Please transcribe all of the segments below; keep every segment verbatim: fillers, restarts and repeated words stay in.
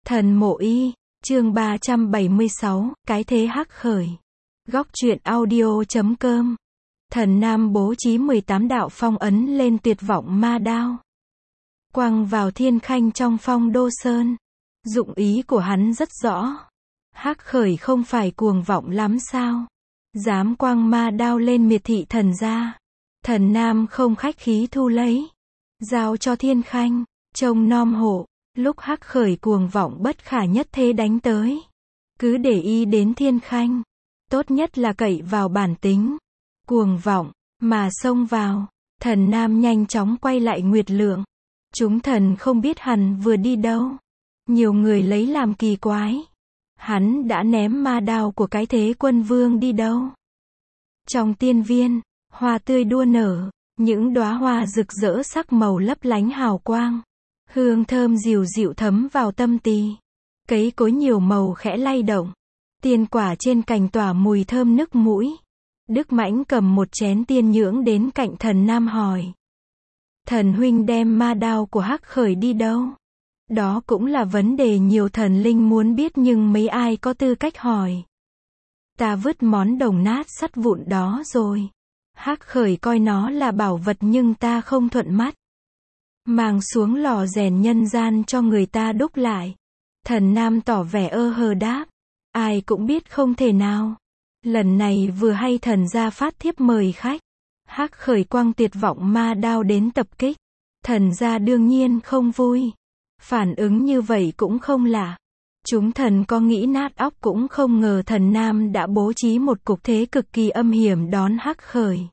Thần Mộ Y, chương ba trăm bảy mươi sáu, cái thế hắc khởi. Góc truyện audio chấm com. Thần Nam bố trí mười tám đạo phong ấn lên tuyệt vọng ma đao, quăng vào Thiên Khanh trong Phong Đô Sơn. Dụng ý của hắn rất rõ. Hắc khởi không phải cuồng vọng lắm sao? Dám quăng ma đao lên miệt thị thần gia. Thần Nam không khách khí thu lấy, giao cho Thiên Khanh, trông nom hộ. Lúc hắc khởi cuồng vọng bất khả nhất thế đánh tới, cứ để ý đến Thiên Khanh. Tốt nhất là cậy vào bản tính cuồng vọng mà xông vào. Thần Nam nhanh chóng quay lại Nguyệt Lượng. Chúng thần không biết hắn vừa đi đâu. Nhiều người lấy làm kỳ quái. Hắn đã ném ma đao của cái thế quân vương đi đâu? Trong tiên viên, hoa tươi đua nở, những đóa hoa rực rỡ sắc màu lấp lánh hào quang. Hương thơm dịu dịu thấm vào tâm tỳ. Cấy cối nhiều màu khẽ lay động. Tiên quả trên cành tỏa mùi thơm nức mũi. Đức Mãnh cầm một chén tiên nhưỡng đến cạnh thần Nam hỏi: Thần huynh đem ma đao của hắc khởi đi đâu? Đó cũng là vấn đề nhiều thần linh muốn biết nhưng mấy ai có tư cách hỏi. Ta vứt món đồng nát sắt vụn đó rồi. Hắc khởi coi nó là bảo vật nhưng ta không thuận mắt. Mang xuống lò rèn nhân gian cho người ta đúc lại. Thần Nam tỏ vẻ ơ hờ đáp: Ai cũng biết không thể nào. Lần này vừa hay thần gia phát thiếp mời khách. Hắc khởi quang tuyệt vọng ma đao đến tập kích. Thần gia đương nhiên không vui. Phản ứng như vậy cũng không lạ. Chúng thần có nghĩ nát óc cũng không ngờ thần Nam đã bố trí một cục thế cực kỳ âm hiểm đón hắc khởi.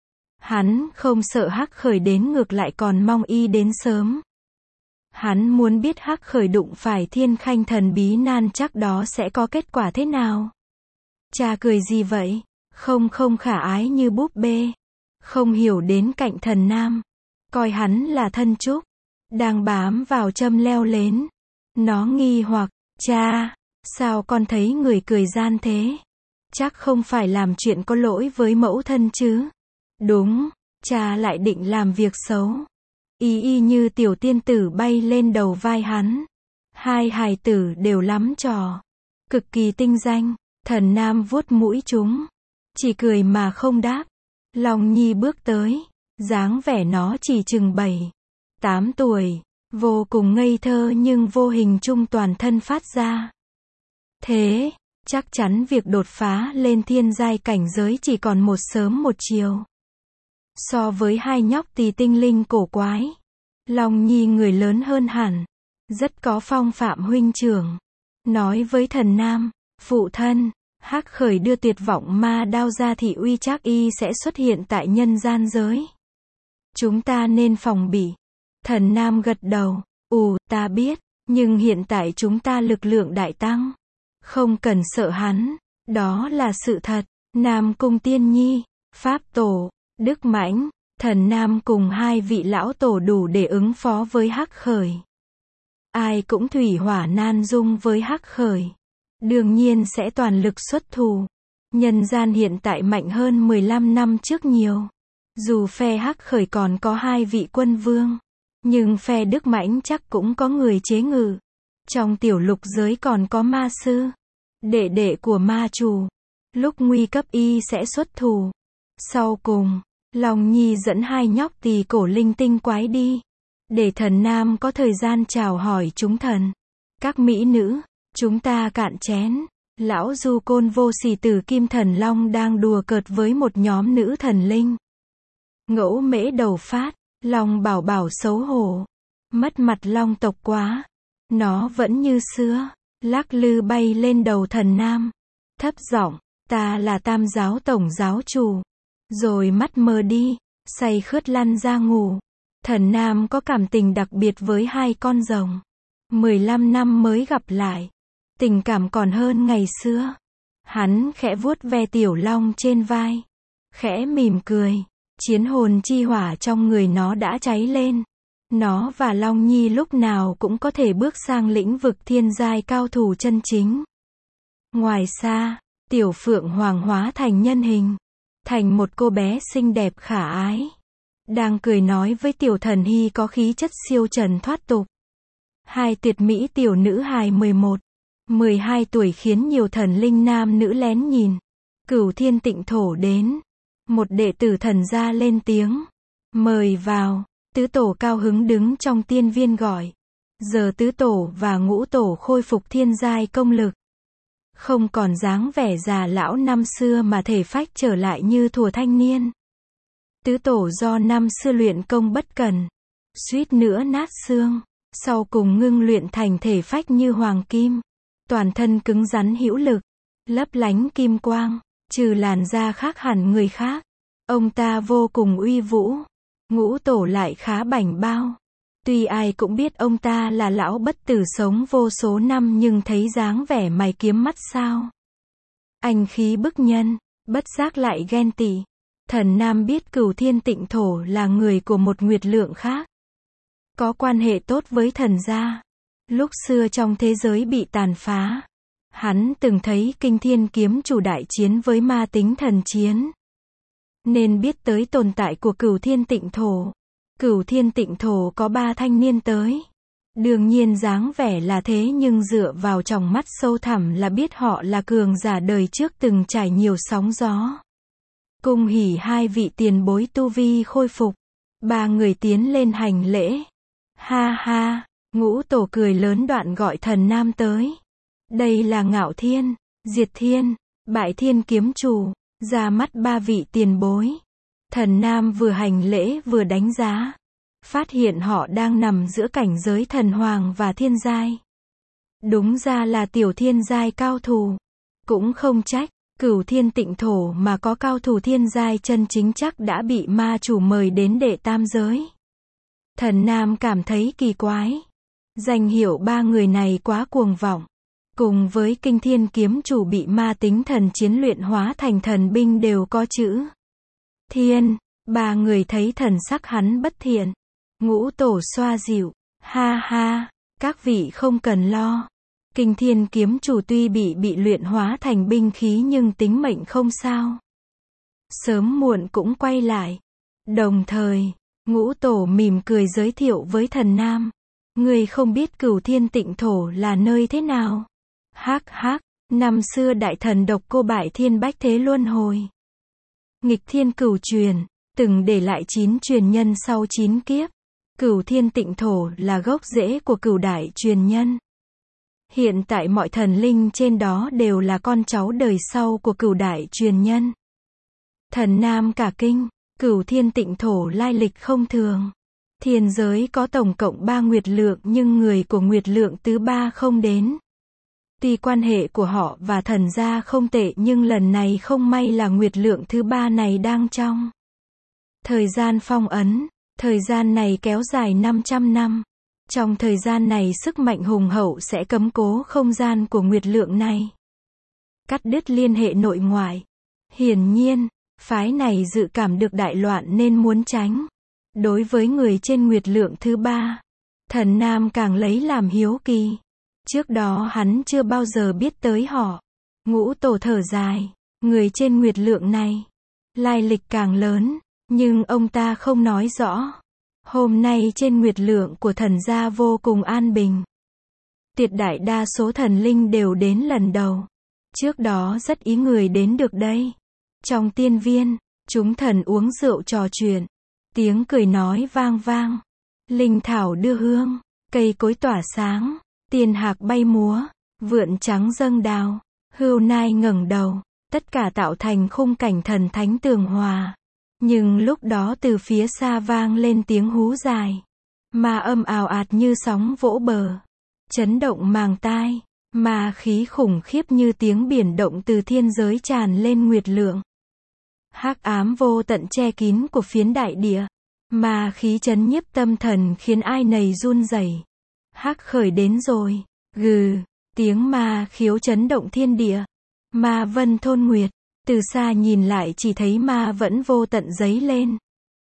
Hắn không sợ hắc khởi đến ngược lại còn mong y đến sớm. Hắn muốn biết hắc khởi đụng phải Thiên Khanh thần bí nan chắc đó sẽ có kết quả thế nào. Cha cười gì vậy? Không không khả ái như búp bê. Không hiểu đến cạnh thần Nam. Coi hắn là thân trúc. Đang bám vào châm leo lến. Nó nghi hoặc: Cha, sao con thấy người cười gian thế? Chắc không phải làm chuyện có lỗi với mẫu thân chứ? Đúng, cha lại định làm việc xấu. Y y như tiểu tiên tử bay lên đầu vai hắn. Hai hài tử đều lắm trò. Cực kỳ tinh danh. Thần Nam vuốt mũi chúng. Chỉ cười mà không đáp. Long Nhi bước tới. Dáng vẻ nó chỉ chừng bảy, tám tuổi. Vô cùng ngây thơ nhưng vô hình trung toàn thân phát ra. Thế, chắc chắn việc đột phá lên thiên giai cảnh giới chỉ còn một sớm một chiều. So với hai nhóc tỳ tinh linh cổ quái, Long Nhi người lớn hơn hẳn. Rất có phong phạm huynh trưởng. Nói với thần Nam: Phụ thân, hắc khởi đưa tuyệt vọng ma đao ra thì uy chắc y sẽ xuất hiện tại nhân gian giới. Chúng ta nên phòng bị. Thần Nam gật đầu: Ồ, ta biết, nhưng hiện tại chúng ta lực lượng đại tăng. Không cần sợ hắn, đó là sự thật. Nam Cung Tiên Nhi, Pháp Tổ, Đức Mãnh, thần Nam cùng hai vị lão tổ đủ để ứng phó với hắc khởi. Ai cũng thủy hỏa nan dung với hắc khởi. Đương nhiên sẽ toàn lực xuất thủ. Nhân gian hiện tại mạnh hơn mười lăm năm trước nhiều. Dù phe hắc khởi còn có hai vị quân vương, nhưng phe Đức Mãnh chắc cũng có người chế ngự. Trong tiểu lục giới còn có ma sư, đệ đệ của ma chủ. Lúc nguy cấp y sẽ xuất thủ. Sau cùng, Long Nhi dẫn hai nhóc tỳ cổ linh tinh quái đi. Để thần Nam có thời gian chào hỏi chúng thần. Các mỹ nữ, chúng ta cạn chén. Lão du côn vô sỉ tử Kim Thần Long đang đùa cợt với một nhóm nữ thần linh. Ngẫu mễ đầu phát, Long bảo bảo xấu hổ. Mất mặt Long tộc quá. Nó vẫn như xưa, lắc lư bay lên đầu thần Nam. Thấp giọng: Ta là Tam giáo tổng giáo chủ. Rồi mắt mờ đi, say khướt lăn ra ngủ. Thần Nam có cảm tình đặc biệt với hai con rồng. mười lăm năm mới gặp lại. Tình cảm còn hơn ngày xưa. Hắn khẽ vuốt ve tiểu long trên vai. Khẽ mỉm cười. Chiến hồn chi hỏa trong người nó đã cháy lên. Nó và Long Nhi lúc nào cũng có thể bước sang lĩnh vực thiên giai cao thủ chân chính. Ngoài xa, tiểu phượng hoàng hóa thành nhân hình. Thành một cô bé xinh đẹp khả ái. Đang cười nói với tiểu thần hy có khí chất siêu trần thoát tục. Hai tuyệt mỹ tiểu nữ hài mười một, mười hai tuổi khiến nhiều thần linh nam nữ lén nhìn. Cửu Thiên Tịnh Thổ đến. Một đệ tử thần gia lên tiếng. Mời vào. Tứ tổ cao hứng đứng trong tiên viên gọi. Giờ tứ tổ và ngũ tổ khôi phục thiên giai công lực. Không còn dáng vẻ già lão năm xưa mà thể phách trở lại như thuở thanh niên. Tứ tổ do năm xưa luyện công bất cần, suýt nữa nát xương, sau cùng ngưng luyện thành thể phách như hoàng kim. Toàn thân cứng rắn hữu lực, lấp lánh kim quang, trừ làn da khác hẳn người khác. Ông ta vô cùng uy vũ. Ngũ tổ lại khá bảnh bao. Tuy ai cũng biết ông ta là lão bất tử sống vô số năm nhưng thấy dáng vẻ mày kiếm mắt sao. Anh khí bức nhân, bất giác lại ghen tị. Thần Nam biết Cửu Thiên Tịnh Thổ là người của một nguyệt lượng khác. Có quan hệ tốt với thần gia. Lúc xưa trong thế giới bị tàn phá, hắn từng thấy Kinh Thiên Kiếm Chủ đại chiến với ma tính thần chiến. Nên biết tới tồn tại của Cửu Thiên Tịnh Thổ. Cửu Thiên Tịnh Thổ có ba thanh niên tới. Đương nhiên dáng vẻ là thế nhưng dựa vào tròng mắt sâu thẳm là biết họ là cường giả đời trước từng trải nhiều sóng gió. Cung hỉ hai vị tiền bối tu vi khôi phục. Ba người tiến lên hành lễ. Ha ha, ngũ tổ cười lớn đoạn gọi thần Nam tới. Đây là Ngạo Thiên, Diệt Thiên, Bại Thiên kiếm chủ. Ra mắt ba vị tiền bối. Thần Nam vừa hành lễ vừa đánh giá. Phát hiện họ đang nằm giữa cảnh giới thần hoàng và thiên giai. Đúng ra là tiểu thiên giai cao thủ. Cũng không trách, Cửu Thiên Tịnh Thổ mà có cao thủ thiên giai chân chính chắc đã bị ma chủ mời đến đệ tam giới. Thần Nam cảm thấy kỳ quái. Danh hiệu ba người này quá cuồng vọng. Cùng với Kinh Thiên Kiếm Chủ bị ma tính thần chiến luyện hóa thành thần binh đều có chữ Thiên. Ba người thấy thần sắc hắn bất thiện. Ngũ tổ xoa dịu. Ha ha, các vị không cần lo. Kinh Thiên Kiếm Chủ tuy bị bị luyện hóa thành binh khí nhưng tính mệnh không sao. Sớm muộn cũng quay lại. Đồng thời, ngũ tổ mỉm cười giới thiệu với thần Nam. Người không biết Cửu Thiên Tịnh Thổ là nơi thế nào? Hắc hắc, năm xưa đại thần độc cô Bại Thiên bách thế luân hồi. Nghịch thiên cửu truyền, từng để lại chín truyền nhân sau chín kiếp. Cửu Thiên Tịnh Thổ là gốc rễ của cửu đại truyền nhân. Hiện tại mọi thần linh trên đó đều là con cháu đời sau của cửu đại truyền nhân. Thần Nam cả kinh, Cửu Thiên Tịnh Thổ lai lịch không thường. Thiên giới có tổng cộng ba nguyệt lượng nhưng người của nguyệt lượng thứ ba không đến. Tuy quan hệ của họ và thần gia không tệ nhưng lần này không may là nguyệt lượng thứ ba này đang trong thời gian phong ấn. Thời gian này kéo dài năm trăm năm. Trong thời gian này sức mạnh hùng hậu sẽ cấm cố không gian của nguyệt lượng này. Cắt đứt liên hệ nội ngoại. Hiển nhiên, phái này dự cảm được đại loạn nên muốn tránh. Đối với người trên nguyệt lượng thứ ba, thần Nam càng lấy làm hiếu kỳ. Trước đó hắn chưa bao giờ biết tới họ. Ngũ tổ thở dài. Người trên nguyệt lượng này, lai lịch càng lớn, nhưng ông ta không nói rõ. Hôm nay trên nguyệt lượng của thần gia vô cùng an bình. Tuyệt đại đa số thần linh đều đến lần đầu. Trước đó rất ít người đến được đây. Trong tiên viên, chúng thần uống rượu trò chuyện. Tiếng cười nói vang vang. Linh thảo đưa hương, cây cối tỏa sáng, tiên hạc bay múa, vượn trắng dâng đào, hươu nai ngẩng đầu, tất cả tạo thành khung cảnh thần thánh tường hòa. Nhưng lúc đó từ phía xa vang lên tiếng hú dài, ma âm ào ạt như sóng vỗ bờ, chấn động màng tai, ma khí khủng khiếp như tiếng biển động từ thiên giới tràn lên nguyệt lượng. Hắc ám vô tận che kín của phiến đại địa, ma khí chấn nhiếp tâm thần khiến ai nấy run rẩy. Hắc khởi đến rồi, gừ, tiếng ma khiếu chấn động thiên địa. Ma vân thôn nguyệt, từ xa nhìn lại chỉ thấy ma vẫn vô tận dấy lên.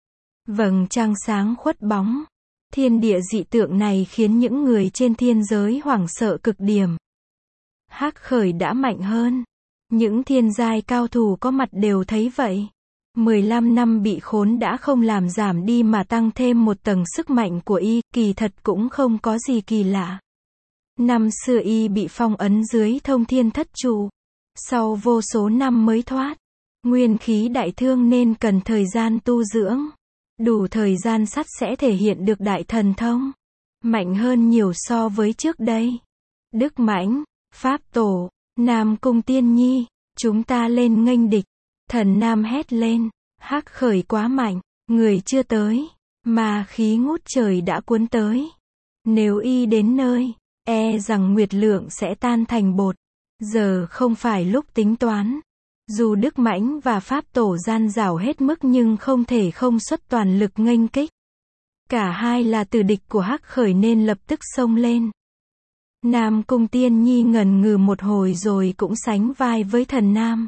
Vầng trăng sáng khuất bóng. Thiên địa dị tượng này khiến những người trên thiên giới hoảng sợ cực điểm. Hắc khởi đã mạnh hơn. Những thiên giai cao thủ có mặt đều thấy vậy. mười lăm năm bị khốn đã không làm giảm đi mà tăng thêm một tầng sức mạnh của y, kỳ thật cũng không có gì kỳ lạ. Năm xưa y bị phong ấn dưới thông thiên thất trụ. Sau vô số năm mới thoát. Nguyên khí đại thương nên cần thời gian tu dưỡng. Đủ thời gian sắt sẽ thể hiện được đại thần thông. Mạnh hơn nhiều so với trước đây. Đức Mãnh, Pháp Tổ, Nam Cung Tiên Nhi, chúng ta lên nghênh địch. Thần Nam hét lên, Hắc Khởi quá mạnh, người chưa tới, mà khí ngút trời đã cuốn tới. Nếu y đến nơi, e rằng Nguyệt Lượng sẽ tan thành bột. Giờ không phải lúc tính toán. Dù Đức Mãnh và Pháp Tổ gian dảo hết mức nhưng không thể không xuất toàn lực nghênh kích. Cả hai là tử địch của Hắc Khởi nên lập tức xông lên. Nam Cung Tiên Nhi ngần ngừ một hồi rồi cũng sánh vai với thần Nam.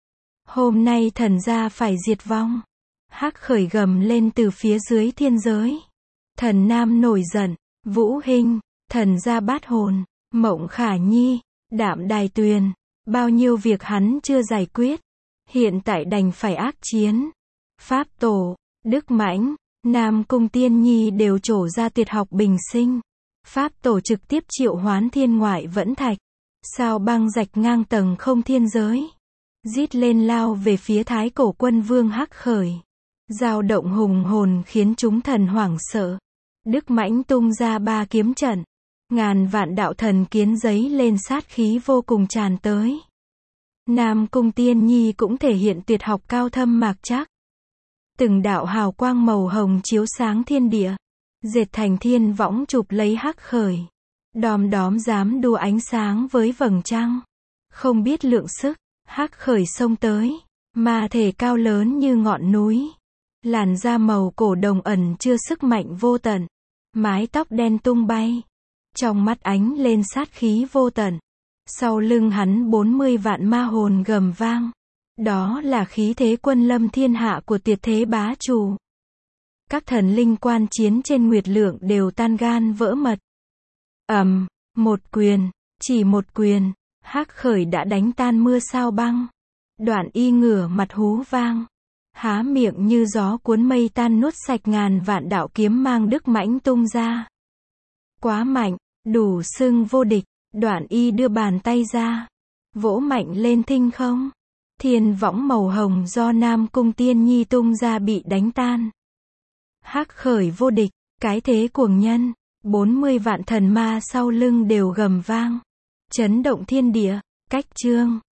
Hôm nay thần gia phải diệt vong. Hắc Khởi gầm lên từ phía dưới thiên giới. Thần Nam nổi giận, Vũ Hinh, thần gia Bát Hồn, Mộng Khả Nhi, Đạm Đài Tuyền, bao nhiêu việc hắn chưa giải quyết. Hiện tại đành phải ác chiến. Pháp Tổ, Đức Mãnh, Nam Cung Tiên Nhi đều trổ ra tuyệt học bình sinh. Pháp Tổ trực tiếp triệu hoán thiên ngoại vẫn thạch. Sao băng rạch ngang tầng không thiên giới. Rít lên lao về phía Thái Cổ Quân Vương Hắc Khởi. Dao động hùng hồn khiến chúng thần hoảng sợ. Đức Mãnh tung ra ba kiếm trận. Ngàn vạn đạo thần kiến giấy lên sát khí vô cùng tràn tới. Nam Cung Tiên Nhi cũng thể hiện tuyệt học cao thâm mạc trắc. Từng đạo hào quang màu hồng chiếu sáng thiên địa. Dệt thành thiên võng chụp lấy Hắc Khởi. Đom đóm dám đua ánh sáng với vầng trăng. Không biết lượng sức, Hắc Khởi xông tới. Ma thể cao lớn như ngọn núi. Làn da màu cổ đồng ẩn chứa sức mạnh vô tận. Mái tóc đen tung bay. Trong mắt ánh lên sát khí vô tận. Sau lưng hắn bốn mươi vạn ma hồn gầm vang. Đó là khí thế quân lâm thiên hạ của tuyệt thế bá chủ. Các thần linh quan chiến trên Nguyệt Lượng đều tan gan vỡ mật. Ầm, một quyền, chỉ một quyền, Hắc Khởi đã đánh tan mưa sao băng. Đoạn y ngửa mặt hú vang. Há miệng như gió cuốn mây tan nuốt sạch ngàn vạn đạo kiếm mang Đức Mãnh tung ra. Quá mạnh, đủ xưng vô địch. Đoạn y đưa bàn tay ra. Vỗ mạnh lên thinh không. Thiên võng màu hồng do Nam Cung Tiên Nhi tung ra bị đánh tan. Hắc Khởi vô địch, cái thế cuồng nhân. bốn mươi vạn thần ma sau lưng đều gầm vang. Chấn động thiên địa, cách chương.